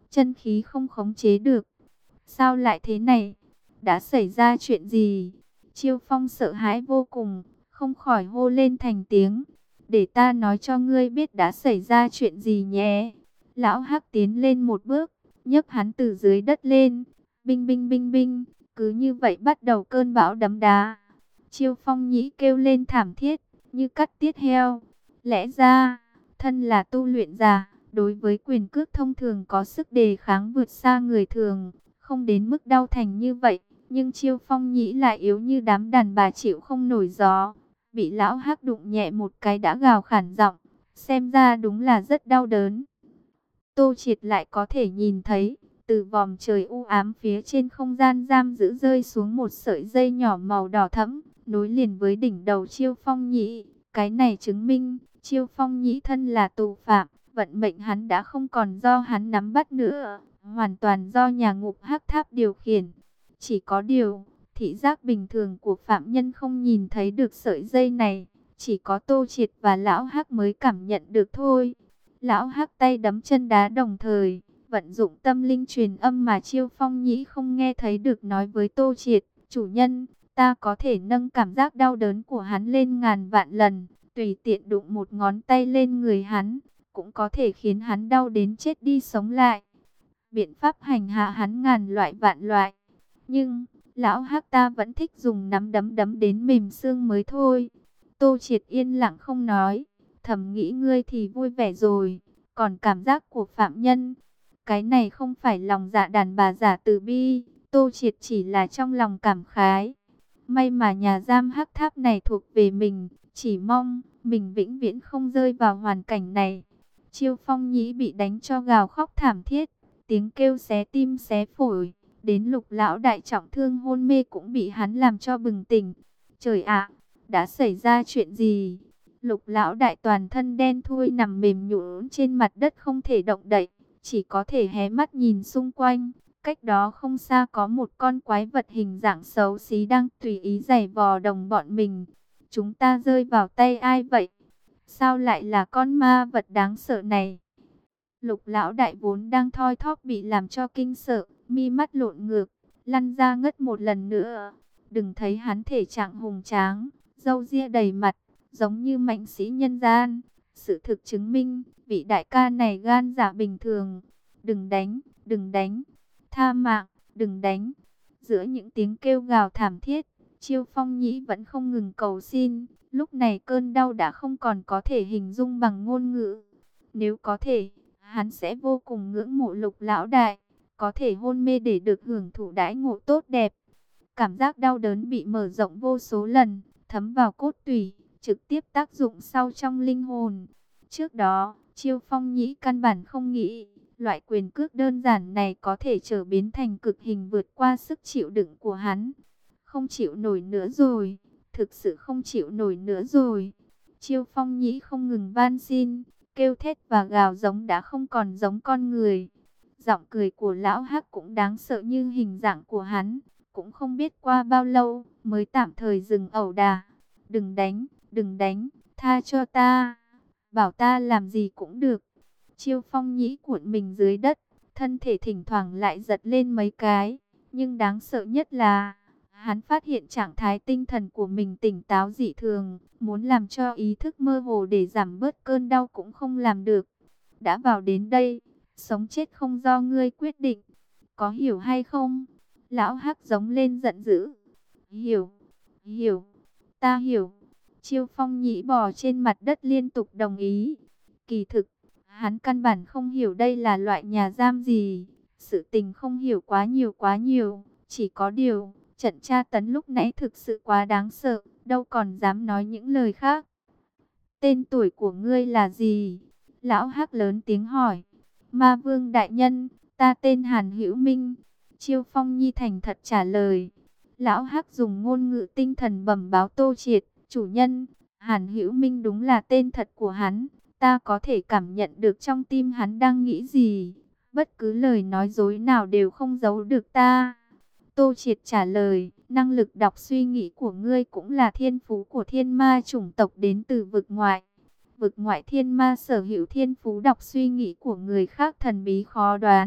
chân khí không khống chế được. Sao lại thế này? Đã xảy ra chuyện gì? Chiêu Phong sợ hãi vô cùng, không khỏi hô lên thành tiếng. Để ta nói cho ngươi biết đã xảy ra chuyện gì nhé. Lão Hắc tiến lên một bước, nhấc hắn từ dưới đất lên. Binh binh binh binh, cứ như vậy bắt đầu cơn bão đấm đá. Chiêu Phong nhĩ kêu lên thảm thiết, như cắt tiết heo. Lẽ ra, thân là tu luyện giả, đối với quyền cước thông thường có sức đề kháng vượt xa người thường, không đến mức đau thành như vậy. Nhưng Chiêu Phong nhĩ lại yếu như đám đàn bà chịu không nổi gió. Bị lão Hắc đụng nhẹ một cái đã gào khản giọng, xem ra đúng là rất đau đớn. Tô Triệt lại có thể nhìn thấy, từ vòm trời u ám phía trên không gian giam giữ rơi xuống một sợi dây nhỏ màu đỏ thẫm, nối liền với đỉnh đầu Chiêu Phong nhĩ. Cái này chứng minh, Chiêu Phong nhĩ thân là tù phạm, vận mệnh hắn đã không còn do hắn nắm bắt nữa, hoàn toàn do nhà ngục Hắc Tháp điều khiển. Chỉ có điều, thị giác bình thường của phạm nhân không nhìn thấy được sợi dây này, chỉ có Tô Triệt và lão Hắc mới cảm nhận được thôi. Lão Hắc tay đấm chân đá đồng thời, vận dụng tâm linh truyền âm mà Chiêu Phong nhĩ không nghe thấy được, nói với Tô Triệt, chủ nhân, ta có thể nâng cảm giác đau đớn của hắn lên ngàn vạn lần, tùy tiện đụng một ngón tay lên người hắn, cũng có thể khiến hắn đau đến chết đi sống lại. Biện pháp hành hạ hắn ngàn loại vạn loại, nhưng lão Hắc ta vẫn thích dùng nắm đấm đấm đến mềm xương mới thôi. Tô Triệt yên lặng không nói, thầm nghĩ ngươi thì vui vẻ rồi, còn cảm giác của phạm nhân, cái này không phải lòng dạ đàn bà giả từ bi. Tô Triệt chỉ là trong lòng cảm khái, may mà nhà giam Hắc Tháp này thuộc về mình, chỉ mong mình vĩnh viễn không rơi vào hoàn cảnh này. Chiêu Phong nhĩ bị đánh cho gào khóc thảm thiết, tiếng kêu xé tim xé phổi. Đến Lục lão đại trọng thương hôn mê cũng bị hắn làm cho bừng tỉnh. Trời ạ, đã xảy ra chuyện gì? Lục lão đại toàn thân đen thui nằm mềm nhũn trên mặt đất không thể động đậy, chỉ có thể hé mắt nhìn xung quanh. Cách đó không xa có một con quái vật hình dạng xấu xí đang tùy ý giày vò đồng bọn mình. Chúng ta rơi vào tay ai vậy? Sao lại là con ma vật đáng sợ này? Lục lão đại vốn đang thoi thóp bị làm cho kinh sợ, mi mắt lộn ngược, lăn ra ngất một lần nữa. Đừng thấy hắn thể trạng hùng tráng, râu ria đầy mặt, giống như mạnh sĩ nhân gian. Sự thực chứng minh, vị đại ca này gan dạ bình thường. Đừng đánh, đừng đánh, tha mạng, đừng đánh. Giữa những tiếng kêu gào thảm thiết, Chiêu Phong nhĩ vẫn không ngừng cầu xin. Lúc này cơn đau đã không còn có thể hình dung bằng ngôn ngữ. Nếu có thể, hắn sẽ vô cùng ngưỡng mộ Lục lão đại, có thể hôn mê để được hưởng thụ đãi ngộ tốt đẹp. Cảm giác đau đớn bị mở rộng vô số lần, thấm vào cốt tủy, trực tiếp tác dụng sâu trong linh hồn. Trước đó, Chiêu Phong nhĩ căn bản không nghĩ, loại quyền cước đơn giản này có thể trở biến thành cực hình vượt qua sức chịu đựng của hắn. Không chịu nổi nữa rồi, thực sự không chịu nổi nữa rồi. Chiêu Phong nhĩ không ngừng van xin, kêu thét và gào giống đã không còn giống con người. Giọng cười của lão Hắc cũng đáng sợ như hình dạng của hắn. Cũng không biết qua bao lâu mới tạm thời dừng ẩu đả. Đừng đánh, đừng đánh, tha cho ta. Bảo ta làm gì cũng được. Chiêu Phong nhĩ cuộn mình dưới đất, thân thể thỉnh thoảng lại giật lên mấy cái. Nhưng đáng sợ nhất là, hắn phát hiện trạng thái tinh thần của mình tỉnh táo dị thường. Muốn làm cho ý thức mơ hồ để giảm bớt cơn đau cũng không làm được. Đã vào đến đây, sống chết không do ngươi quyết định. Có hiểu hay không? Lão Hắc giống lên giận dữ. Hiểu, hiểu, ta hiểu. Chiêu Phong nhĩ bò trên mặt đất liên tục đồng ý. Kỳ thực, hắn căn bản không hiểu đây là loại nhà giam gì. Sự tình không hiểu quá nhiều quá nhiều. Chỉ có điều, trận tra tấn lúc nãy thực sự quá đáng sợ, đâu còn dám nói những lời khác. Tên tuổi của ngươi là gì? Lão Hắc lớn tiếng hỏi. Ma Vương đại nhân, ta tên Hàn Hữu Minh. Chiêu Phong Nhi thành thật trả lời. Lão Hắc dùng ngôn ngữ tinh thần bẩm báo Tô Triệt, chủ nhân, Hàn Hữu Minh đúng là tên thật của hắn. Ta có thể cảm nhận được trong tim hắn đang nghĩ gì. Bất cứ lời nói dối nào đều không giấu được ta. Tô Triệt trả lời, năng lực đọc suy nghĩ của ngươi cũng là thiên phú của thiên ma chủng tộc đến từ vực ngoại. Vực ngoại thiên ma sở hữu thiên phú đọc suy nghĩ của người khác thần bí khó đoán.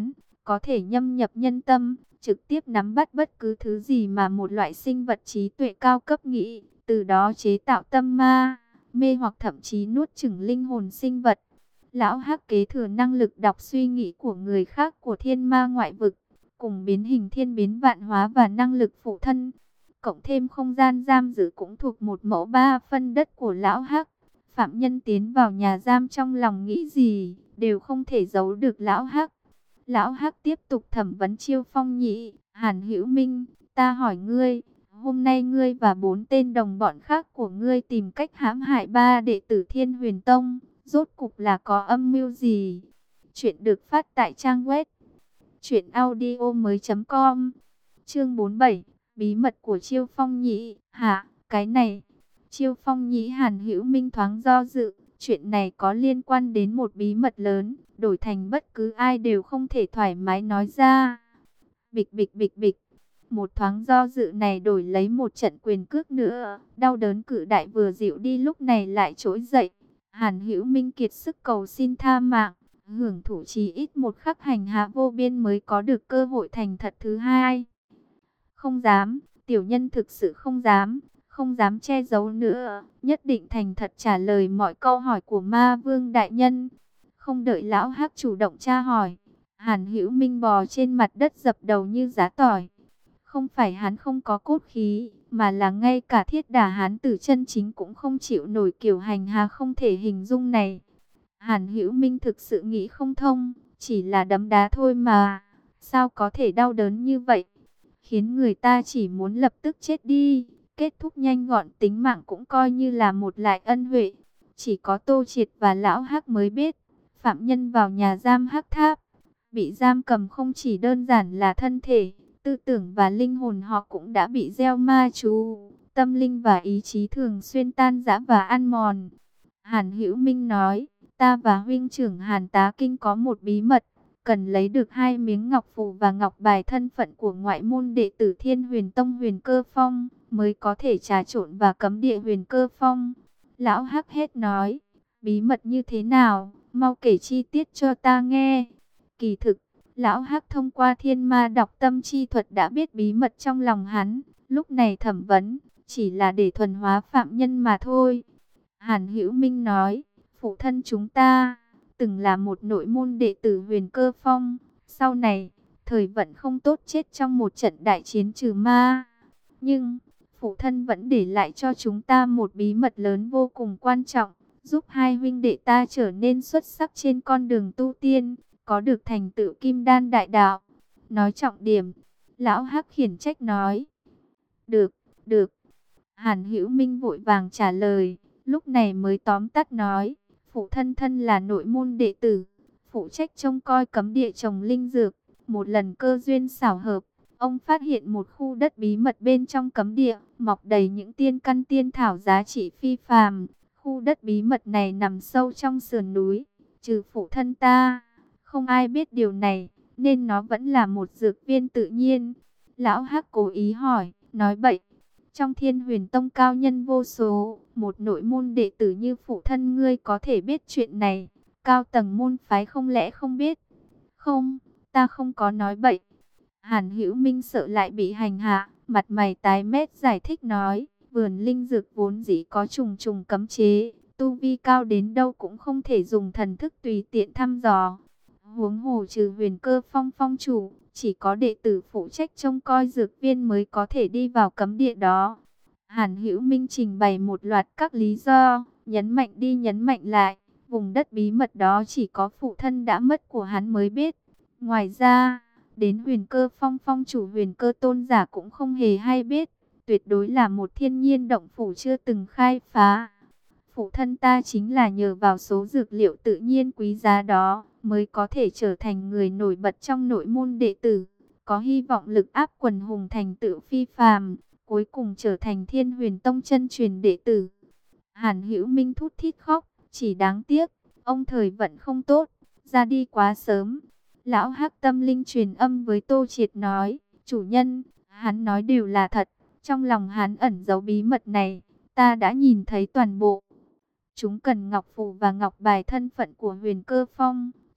có thể nhâm nhập nhân tâm, trực tiếp nắm bắt bất cứ thứ gì mà một loại sinh vật trí tuệ cao cấp nghĩ, từ đó chế tạo tâm ma, mê hoặc thậm chí nuốt chửng linh hồn sinh vật. Lão Hắc kế thừa năng lực đọc suy nghĩ của người khác của thiên ma ngoại vực, cùng biến hình thiên biến vạn hóa và năng lực phụ thân, cộng thêm không gian giam giữ cũng thuộc một mẫu ba phân đất của Lão Hắc. Phạm nhân tiến vào nhà giam trong lòng nghĩ gì, đều không thể giấu được Lão Hắc. Lão Hắc tiếp tục thẩm vấn Chiêu Phong Nhị, Hàn Hữu Minh, ta hỏi ngươi, hôm nay ngươi và bốn tên đồng bọn khác của ngươi tìm cách hãm hại ba đệ tử Thiên Huyền Tông, rốt cục là có âm mưu gì? Chuyện được phát tại trang web truyện audio mới chấm com. Chương bốn mươi bảy, bí mật của Chiêu Phong Nhị. Hả, cái này? Chiêu Phong Nhị Hàn Hữu Minh thoáng do dự, chuyện này có liên quan đến một bí mật lớn, đổi thành bất cứ ai đều không thể thoải mái nói ra. Bịch bịch bịch bịch. Một thoáng do dự này đổi lấy một trận quyền cước nữa, đau đớn cự đại vừa dịu đi lúc này lại trỗi dậy. Hàn Hữu Minh kiệt sức cầu xin tha mạng, hưởng thụ chí ít một khắc hành hạ vô biên mới có được cơ hội thành thật thứ hai. Không dám, tiểu nhân thực sự không dám, không dám che giấu nữa, nhất định thành thật trả lời mọi câu hỏi của Ma Vương đại nhân. Không đợi Lão Hắc chủ động tra hỏi, Hàn Hữu Minh bò trên mặt đất dập đầu như giá tỏi. Không phải hắn không có cốt khí, mà là ngay cả Thiết Đà Hán tử chân chính cũng không chịu nổi kiểu hành hạ không thể hình dung này. Hàn Hữu Minh thực sự nghĩ không thông, chỉ là đấm đá thôi mà, sao có thể đau đớn như vậy, khiến người ta chỉ muốn lập tức chết đi, kết thúc nhanh gọn tính mạng cũng coi như là một lại ân huệ. Chỉ có Tô Triệt và Lão Hắc mới biết, phạm nhân vào nhà giam Hắc Tháp, bị giam cầm không chỉ đơn giản là thân thể, tư tưởng và linh hồn họ cũng đã bị gieo ma chú, tâm linh và ý chí thường xuyên tan rã và ăn mòn. Hàn Hữu Minh nói, ta và huynh trưởng Hàn Tá Kinh có một bí mật, cần lấy được hai miếng ngọc phù và ngọc bài thân phận của ngoại môn đệ tử Thiên Huyền Tông Huyền Cơ Phong, mới có thể trà trộn và cấm địa Huyền Cơ Phong. Lão Hắc hét nói, bí mật như thế nào, mau kể chi tiết cho ta nghe. Kỳ thực, Lão Hắc thông qua thiên ma đọc tâm chi thuật đã biết bí mật trong lòng hắn, lúc này thẩm vấn, chỉ là để thuần hóa phạm nhân mà thôi. Hàn Hữu Minh nói, phụ thân chúng ta, từng là một nội môn đệ tử Huyền Cơ Phong, sau này, thời vận không tốt chết trong một trận đại chiến trừ ma. Nhưng, phụ thân vẫn để lại cho chúng ta một bí mật lớn vô cùng quan trọng, giúp hai huynh đệ ta trở nên xuất sắc trên con đường tu tiên, có được thành tựu kim đan đại đạo. Nói trọng điểm, Lão Hắc khiển trách nói. Được, được. Hàn Hữu Minh vội vàng trả lời, lúc này mới tóm tắt nói, phụ thân thân là nội môn đệ tử, phụ trách trông coi cấm địa trồng linh dược. Một lần cơ duyên xảo hợp, ông phát hiện một khu đất bí mật bên trong cấm địa, mọc đầy những tiên căn tiên thảo giá trị phi phàm. Khu đất bí mật này nằm sâu trong sườn núi, trừ phụ thân ta, không ai biết điều này, nên nó vẫn là một dược viên tự nhiên. Lão Hắc cố ý hỏi, nói bậy. Trong Thiên Huyền Tông cao nhân vô số, một nội môn đệ tử như phụ thân ngươi có thể biết chuyện này, cao tầng môn phái không lẽ không biết? Không, ta không có nói bậy. Hàn Hữu Minh sợ lại bị hành hạ, mặt mày tái mét giải thích nói, vườn linh dược vốn dĩ có trùng trùng cấm chế, tu vi cao đến đâu cũng không thể dùng thần thức tùy tiện thăm dò. Huống hồ trừ Huyền Cơ Phong phong chủ, chỉ có đệ tử phụ trách trông coi dược viên mới có thể đi vào cấm địa đó. Hàn Hữu Minh trình bày một loạt các lý do, nhấn mạnh đi nhấn mạnh lại, vùng đất bí mật đó chỉ có phụ thân đã mất của hắn mới biết. Ngoài ra, đến Huyền Cơ Phong phong chủ Huyền Cơ Tôn giả cũng không hề hay biết, tuyệt đối là một thiên nhiên động phủ chưa từng khai phá. Phụ thân ta chính là nhờ vào số dược liệu tự nhiên quý giá đó, mới có thể trở thành người nổi bật trong nội môn đệ tử, có hy vọng lực áp quần hùng thành tựu phi phàm, cuối cùng trở thành Thiên Huyền Tông chân truyền đệ tử. Hàn Hữu Minh thút thít khóc, chỉ đáng tiếc, ông thời vận không tốt, ra đi quá sớm. Lão Hắc tâm linh truyền âm với Tô Triệt nói, chủ nhân, hắn nói đều là thật, trong lòng hắn ẩn giấu bí mật này, ta đã nhìn thấy toàn bộ. Chúng cần ngọc phù và ngọc bài thân phận của Huyền Cơ Phong,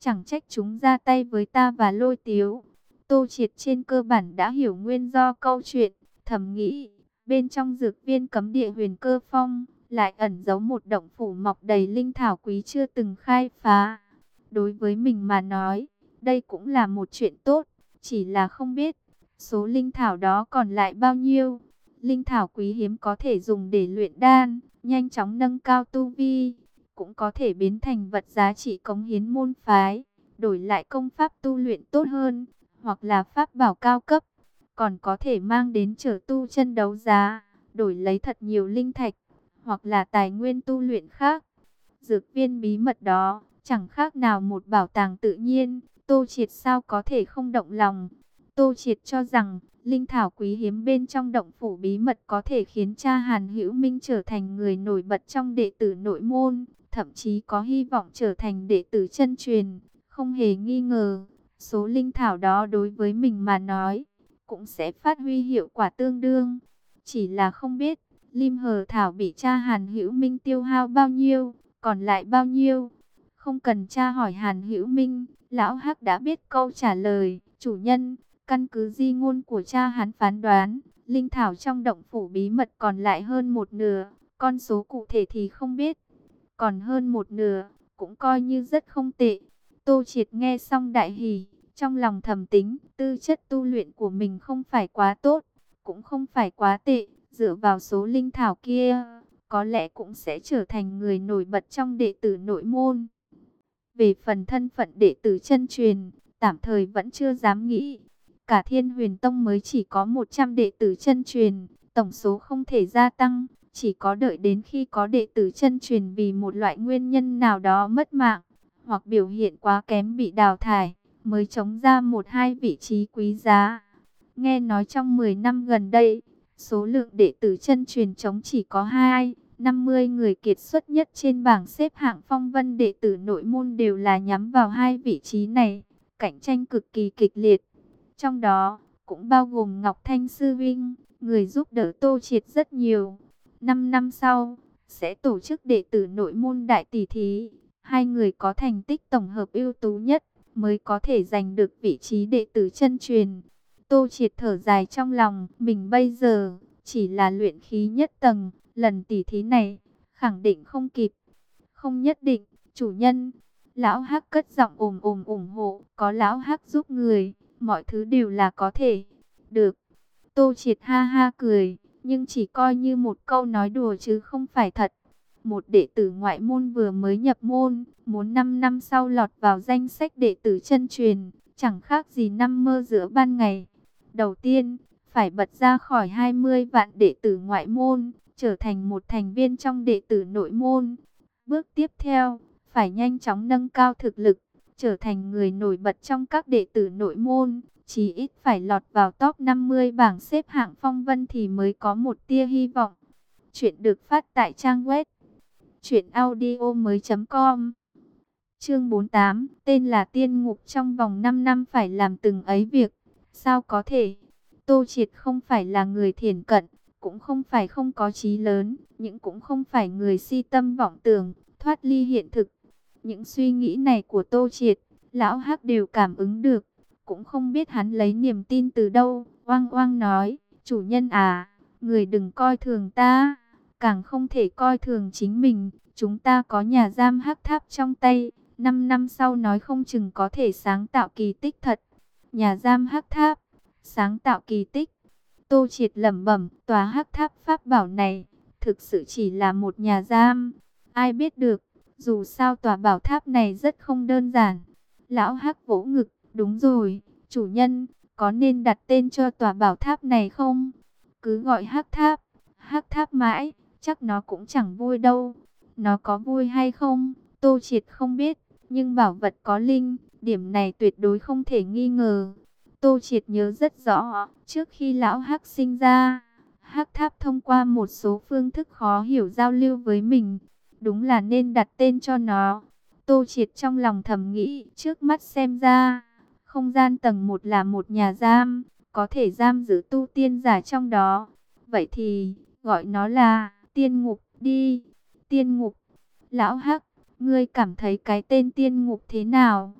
chẳng trách chúng ra tay với ta và Lôi Tiếu. Tô Triệt trên cơ bản đã hiểu nguyên do câu chuyện, thầm nghĩ, bên trong dược viên cấm địa Huyền Cơ Phong, lại ẩn giấu một động phủ mọc đầy linh thảo quý chưa từng khai phá. Đối với mình mà nói, đây cũng là một chuyện tốt, chỉ là không biết, số linh thảo đó còn lại bao nhiêu. Linh thảo quý hiếm có thể dùng để luyện đan, nhanh chóng nâng cao tu vi, cũng có thể biến thành vật giá trị cống hiến môn phái, đổi lại công pháp tu luyện tốt hơn, hoặc là pháp bảo cao cấp, còn có thể mang đến trở tu chân đấu giá, đổi lấy thật nhiều linh thạch, hoặc là tài nguyên tu luyện khác. Dược viên bí mật đó, chẳng khác nào một bảo tàng tự nhiên, Tô Triệt sao có thể không động lòng. Tô Triệt cho rằng, linh thảo quý hiếm bên trong động phủ bí mật có thể khiến cha Hàn Hữu Minh trở thành người nổi bật trong đệ tử nội môn, thậm chí có hy vọng trở thành đệ tử chân truyền. Không hề nghi ngờ, số linh thảo đó đối với mình mà nói, cũng sẽ phát huy hiệu quả tương đương. Chỉ là không biết, lim hờ thảo bị cha Hàn Hữu Minh tiêu hao bao nhiêu, còn lại bao nhiêu. Không cần tra hỏi Hàn Hữu Minh, lão Hắc đã biết câu trả lời. Chủ nhân, căn cứ di ngôn của cha hắn phán đoán, linh thảo trong động phủ bí mật còn lại hơn một nửa, con số cụ thể thì không biết. Còn hơn một nửa, cũng coi như rất không tệ. Tô Triệt nghe xong đại hỉ, trong lòng thầm tính, tư chất tu luyện của mình không phải quá tốt, cũng không phải quá tệ, dựa vào số linh thảo kia, có lẽ cũng sẽ trở thành người nổi bật trong đệ tử nội môn. Về phần thân phận đệ tử chân truyền, tạm thời vẫn chưa dám nghĩ. Cả Thiên Huyền Tông mới chỉ có một trăm đệ tử chân truyền, tổng số không thể gia tăng, chỉ có đợi đến khi có đệ tử chân truyền vì một loại nguyên nhân nào đó mất mạng, hoặc biểu hiện quá kém bị đào thải, mới chống ra một hai vị trí quý giá. Nghe nói trong mười năm gần đây, số lượng đệ tử chân truyền chống chỉ có hai, năm mươi người kiệt xuất nhất trên bảng xếp hạng phong vân đệ tử nội môn đều là nhắm vào hai vị trí này, cạnh tranh cực kỳ kịch liệt. Trong đó, cũng bao gồm Ngọc Thanh Sư Vinh, người giúp đỡ Tô Triệt rất nhiều. Năm năm sau, sẽ tổ chức đệ tử nội môn đại tỷ thí. Hai người có thành tích tổng hợp ưu tú nhất, mới có thể giành được vị trí đệ tử chân truyền. Tô Triệt thở dài trong lòng, mình bây giờ, chỉ là luyện khí nhất tầng, lần tỷ thí này, khẳng định không kịp. Không nhất định, chủ nhân. Lão Hắc cất giọng ồm ồm ủng hộ, có Lão Hắc giúp người, mọi thứ đều là có thể. Được. Tô Triệt ha ha cười, nhưng chỉ coi như một câu nói đùa chứ không phải thật. Một đệ tử ngoại môn vừa mới nhập môn, muốn năm năm sau lọt vào danh sách đệ tử chân truyền, chẳng khác gì năm mơ giữa ban ngày. Đầu tiên, phải bật ra khỏi hai mươi vạn đệ tử ngoại môn, trở thành một thành viên trong đệ tử nội môn. Bước tiếp theo, phải nhanh chóng nâng cao thực lực, trở thành người nổi bật trong các đệ tử nội môn, chí ít phải lọt vào top năm mươi bảng xếp hạng phong vân thì mới có một tia hy vọng. Chuyện được phát tại trang web truyện audio mới chấm com. Chương bốn mươi tám, tên là Tiên Ngục, trong vòng năm năm phải làm từng ấy việc. Sao có thể? Tô Triệt không phải là người thiển cận, cũng không phải không có chí lớn, nhưng cũng không phải người si tâm vọng tưởng, thoát ly hiện thực. Những suy nghĩ này của Tô Triệt, Lão Hắc đều cảm ứng được, cũng không biết hắn lấy niềm tin từ đâu. Oang oang nói, chủ nhân à, người đừng coi thường ta, càng không thể coi thường chính mình. Chúng ta có nhà giam Hắc Tháp trong tay, năm năm sau nói không chừng có thể sáng tạo kỳ tích thật. Nhà giam Hắc Tháp, sáng tạo kỳ tích. Tô Triệt lẩm bẩm, tòa Hắc Tháp pháp bảo này thực sự chỉ là một nhà giam, ai biết được, dù sao tòa bảo tháp này rất không đơn giản. Lão Hắc vỗ ngực, đúng rồi, chủ nhân, có nên đặt tên cho tòa bảo tháp này không? Cứ gọi Hắc Tháp, Hắc Tháp mãi, chắc nó cũng chẳng vui đâu. Nó có vui hay không, Tô Triệt không biết, nhưng bảo vật có linh, điểm này tuyệt đối không thể nghi ngờ. Tô Triệt nhớ rất rõ, trước khi Lão Hắc sinh ra, Hắc Tháp thông qua một số phương thức khó hiểu giao lưu với mình. Đúng là nên đặt tên cho nó. Tô Triệt trong lòng thầm nghĩ, trước mắt xem ra, không gian tầng một là một nhà giam, có thể giam giữ tu tiên giả trong đó. Vậy thì, gọi nó là Tiên Ngục đi. Tiên Ngục. Lão Hắc, ngươi cảm thấy cái tên Tiên Ngục thế nào?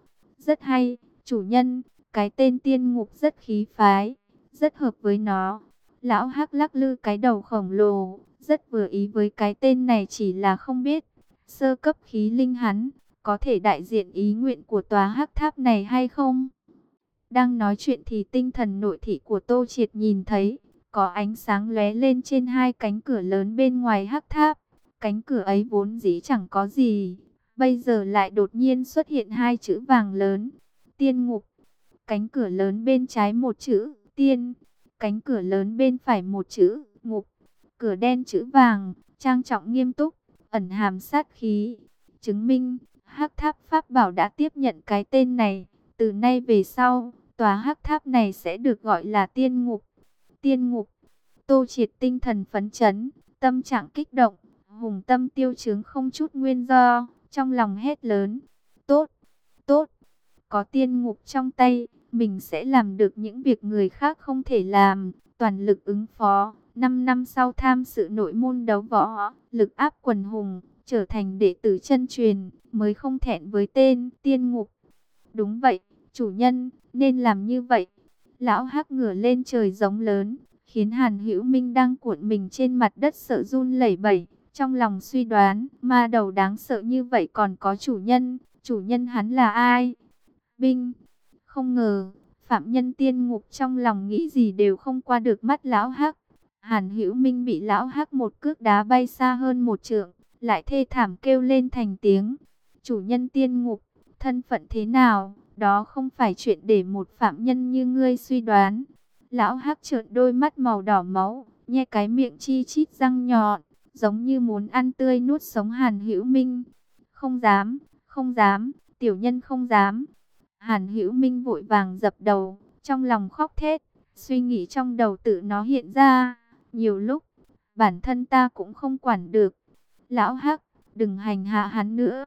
Rất hay, chủ nhân, cái tên tiên ngục rất khí phái, rất hợp với nó. Lão Hắc lắc lư cái đầu khổng lồ, rất vừa ý với cái tên này, chỉ là không biết sơ cấp khí linh hắn có thể đại diện ý nguyện của tòa Hắc Tháp này hay không. Đang nói chuyện thì tinh thần nội thị của Tô Triệt nhìn thấy có ánh sáng lóe lên trên hai cánh cửa lớn bên ngoài Hắc Tháp. Cánh cửa ấy vốn dĩ chẳng có gì, bây giờ lại đột nhiên xuất hiện hai chữ vàng lớn: Tiên Ngục. Cánh cửa lớn bên trái một chữ Tiên, cánh cửa lớn bên phải một chữ Ngục. Cửa đen chữ vàng, trang trọng nghiêm túc, ẩn hàm sát khí, chứng minh Hắc Tháp Pháp Bảo đã tiếp nhận cái tên này. Từ nay về sau, tòa Hắc Tháp này sẽ được gọi là Tiên Ngục. Tiên Ngục. Tô Triệt tinh thần phấn chấn, tâm trạng kích động, hùng tâm tiêu chướng không chút nguyên do, trong lòng hét lớn: tốt, tốt, có tiên ngục trong tay, mình sẽ làm được những việc người khác không thể làm, toàn lực ứng phó. Năm năm sau tham sự nội môn đấu võ, lực áp quần hùng, trở thành đệ tử chân truyền, mới không thẹn với tên Tiên Ngục. Đúng vậy, chủ nhân, nên làm như vậy. Lão Hắc ngửa lên trời giống lớn, khiến Hàn Hữu Minh đang cuộn mình trên mặt đất sợ run lẩy bẩy. Trong lòng suy đoán, ma đầu đáng sợ như vậy còn có chủ nhân, chủ nhân hắn là ai? Binh! Không ngờ, phạm nhân tiên ngục trong lòng nghĩ gì đều không qua được mắt Lão Hắc. Hàn Hữu Minh bị Lão Hắc một cước đá bay xa hơn một trượng, lại thê thảm kêu lên thành tiếng. Chủ nhân tiên ngục, thân phận thế nào? Đó không phải chuyện để một phạm nhân như ngươi suy đoán. Lão Hắc trợn đôi mắt màu đỏ máu, nhe cái miệng chi chít răng nhọn, giống như muốn ăn tươi nuốt sống Hàn Hữu Minh. Không dám, không dám, tiểu nhân không dám. Hàn Hữu Minh vội vàng dập đầu, trong lòng khóc thét, suy nghĩ trong đầu tự nó hiện ra. Nhiều lúc, bản thân ta cũng không quản được. Lão Hắc, đừng hành hạ hắn nữa.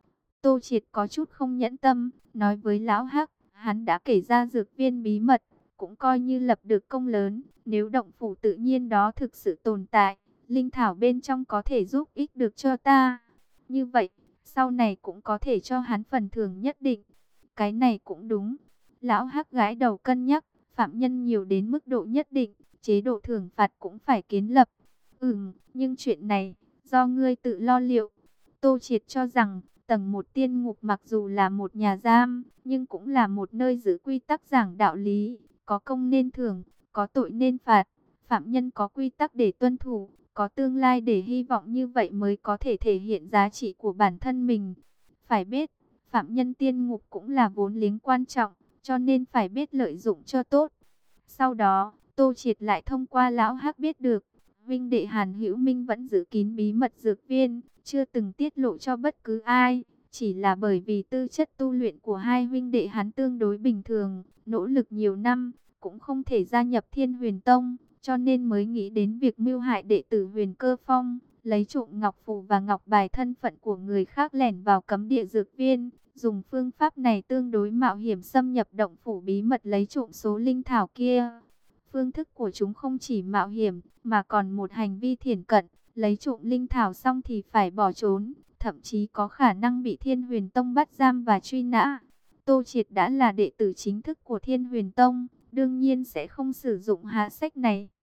Tô Triệt có chút không nhẫn tâm, nói với Lão Hắc, hắn đã kể ra dược viên bí mật, cũng coi như lập được công lớn. Nếu động phủ tự nhiên đó thực sự tồn tại, linh thảo bên trong có thể giúp ích được cho ta. Như vậy, sau này cũng có thể cho hắn phần thưởng nhất định. Cái này cũng đúng. Lão Hắc gãi đầu cân nhắc, phạm nhân nhiều đến mức độ nhất định, chế độ thưởng phạt cũng phải kiến lập. Ừm, nhưng chuyện này, do ngươi tự lo liệu. Tô Triệt cho rằng, tầng một tiên ngục mặc dù là một nhà giam, nhưng cũng là một nơi giữ quy tắc giảng đạo lý. Có công nên thưởng, có tội nên phạt. Phạm nhân có quy tắc để tuân thủ, có tương lai để hy vọng, như vậy mới có thể thể hiện giá trị của bản thân mình. Phải biết, phạm nhân tiên ngục cũng là vốn liếng quan trọng, cho nên phải biết lợi dụng cho tốt. Sau đó, Tô Triệt lại thông qua Lão Hắc biết được, huynh đệ Hàn Hữu Minh vẫn giữ kín bí mật dược viên, chưa từng tiết lộ cho bất cứ ai. Chỉ là bởi vì tư chất tu luyện của hai huynh đệ hắn tương đối bình thường, nỗ lực nhiều năm, cũng không thể gia nhập Thiên Huyền Tông, cho nên mới nghĩ đến việc mưu hại đệ tử Huyền Cơ Phong, lấy trộm ngọc phù và ngọc bài thân phận của người khác lẻn vào cấm địa dược viên. Dùng phương pháp này tương đối mạo hiểm xâm nhập động phủ bí mật lấy trộm số linh thảo kia. Phương thức của chúng không chỉ mạo hiểm, mà còn một hành vi thiển cận, lấy trộm linh thảo xong thì phải bỏ trốn, thậm chí có khả năng bị Thiên Huyền Tông bắt giam và truy nã. Tô Triệt đã là đệ tử chính thức của Thiên Huyền Tông, đương nhiên sẽ không sử dụng hạ sách này.